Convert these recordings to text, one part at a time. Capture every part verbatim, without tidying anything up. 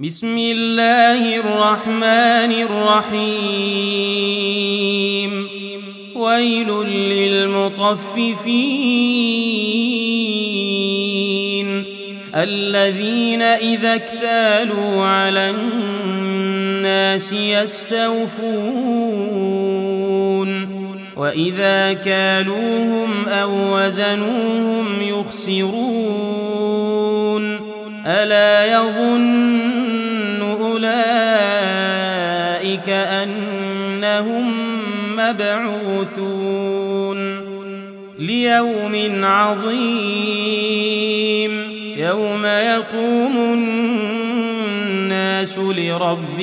بسم الله الرحمن الرحيم ويل للمطففين الذين إذا اكتالوا على الناس يستوفون وإذا كالوهم أو وزنوهم يخسرون ألا يظن أولئك أنهم مبعوثون ليوم عظيم يوم يقوم الناس لرب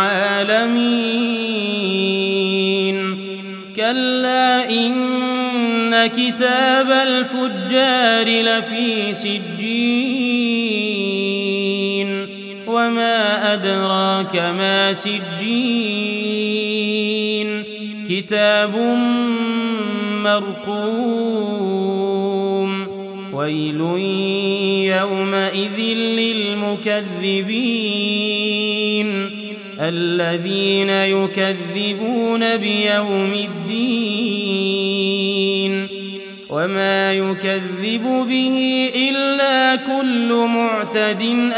العالمين كلا إن كتاب الفجار لفي سجين وما أدراك ما سجين كتاب مرقوم ويل يومئذ للمكذبين الذين يكذبون بيوم الدين وما يكذب به إلا كل معتد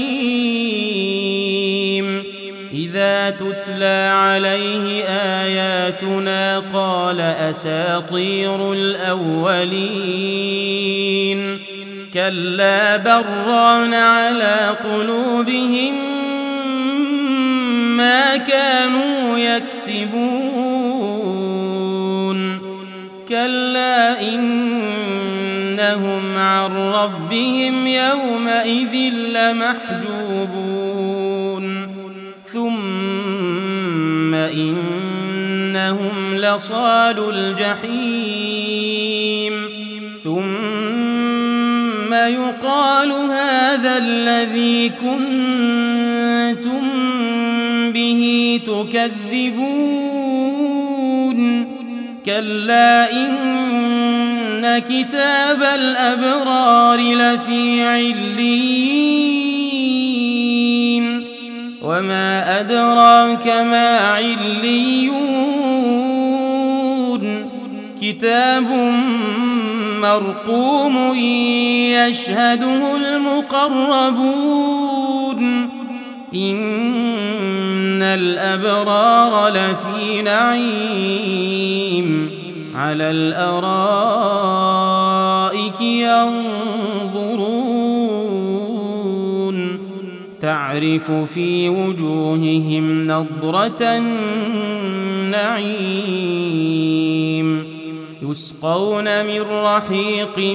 أثيم إذا تتلى عليه آياتنا قال أساطير الأولين كلا بران على قلوبهم ما كانوا يكسبون كلا إنهم عن ربهم يومئذ لمحجوبون ثم إنهم لصالوا الجحيم ثم يقال هذا الذي كنتم به تكذبون كلا إن كتاب الأبرار لفي عليين وما أدراك ما عليون كتاب مرقوم يشهده المقربون إن الأبرار لفي نعيم على الأرائك ينظرون تعرف في وجوههم نضرة النعيم يسقون من رحيق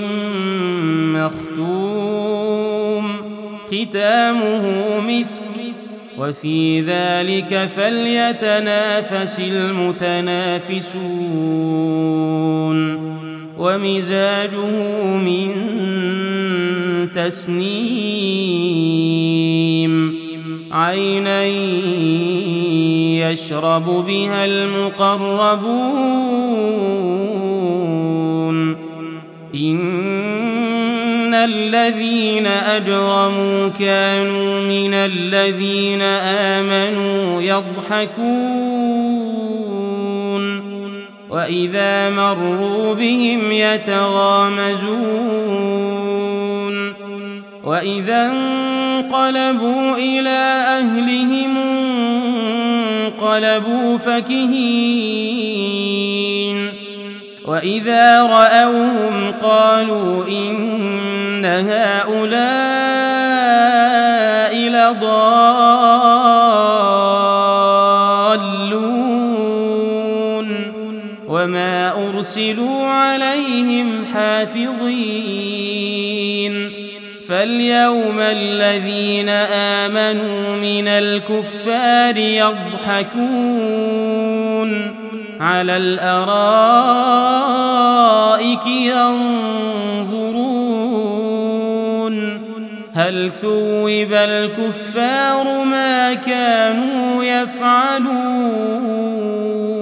مختوم ختامه مسك وفي ذلك فليتنافس المتنافسون ومزاجه من تسنيم عينا يشرب بها المقربون إن الذين أجرموا كانوا من الذين آمنوا يضحكون وإذا مروا بهم يتغامزون وإذا انقلبوا إلى أهلهم انقلبوا فكهين وإذا رأوهم قالوا إن هؤلاء لضالون وما أرسلوا عليهم حافظين فاليوم الذين آمنوا من الكفار يضحكون على الأرائك ينظرون هل ثوب الكفار ما كانوا يفعلون